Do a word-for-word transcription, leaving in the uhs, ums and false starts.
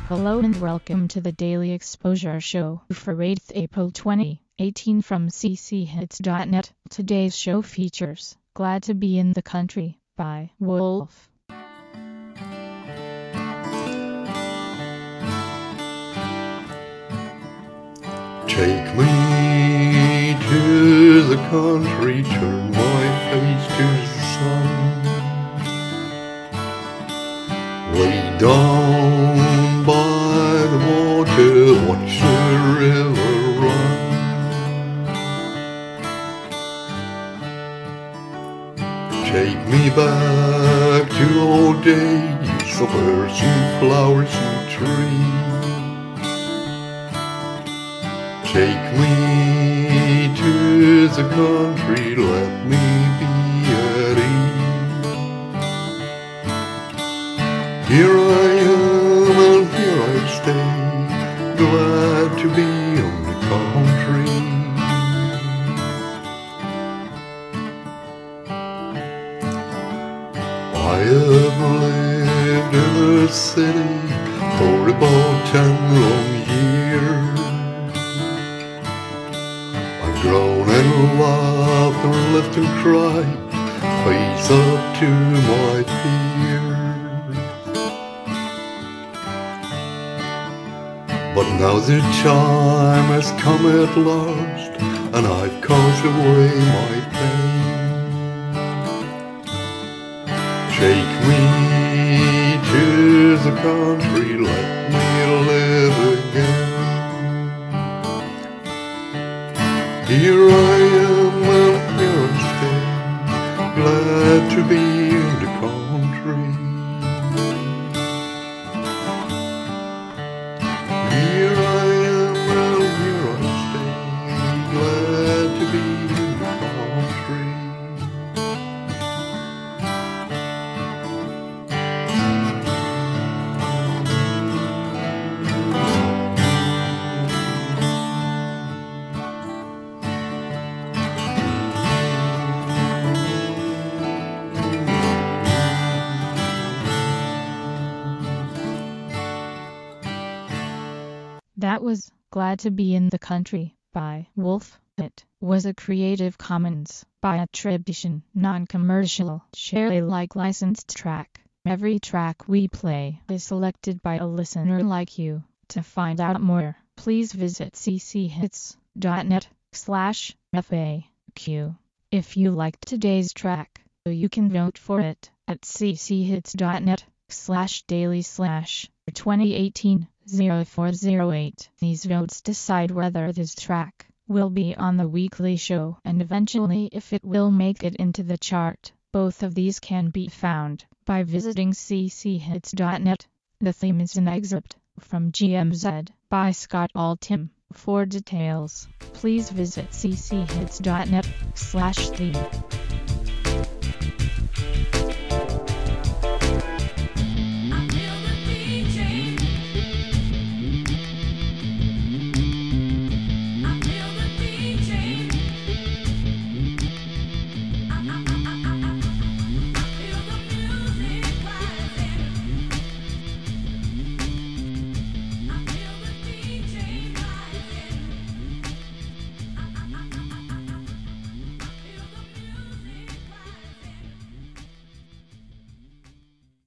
Hello and welcome to the Daily Exposure Show for eighth April twenty eighteen from c c hits dot net. Today's show features Glad to Be in the Country by Wolf. Take me to the country, turn my face to the sun. Lay down by the water, watch the river run. Take me back to old days, the birds and flowers and trees. Take me to the country, let me be at ease. Here I am and here I stay, glad to be in the country. I have lived in a city for about ten long years. Grown and laughed and lived and cried, face up to my fears. But now the time has come at last, and I've caused away my pain. Take me to the country, let me live again. Here I am and here I stay, glad to be in the country. Here I am and here I stay, glad to be in the country. That was Glad to Be in the Country by Wolf. It was a Creative Commons by attribution, non-commercial, share Alike licensed track. Every track we play is selected by a listener like you. To find out more, please visit c c hits dot net slash F A Q. If you liked today's track, you can vote for it at c c hits dot net slash daily slash twenty eighteen oh four oh eight. These votes decide whether this track will be on the weekly show and eventually if it will make it into the chart. Both of these can be found by visiting c c hits dot net. The theme is an excerpt from G M Z by Scott Altham. For details, please visit c c hits dot net slash theme.